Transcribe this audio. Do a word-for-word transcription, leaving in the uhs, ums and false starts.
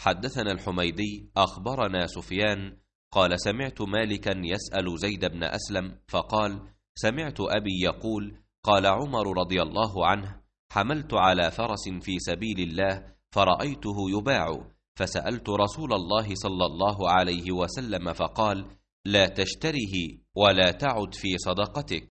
حدثنا الحميدي أخبرنا سفيان قال سمعت مالكا يسأل زيد بن أسلم فقال سمعت أبي يقول قال عمر رضي الله عنه حملت على فرس في سبيل الله فرأيته يباع فسألت رسول الله صلى الله عليه وسلم فقال لا تشتره ولا تعد في صدقتك.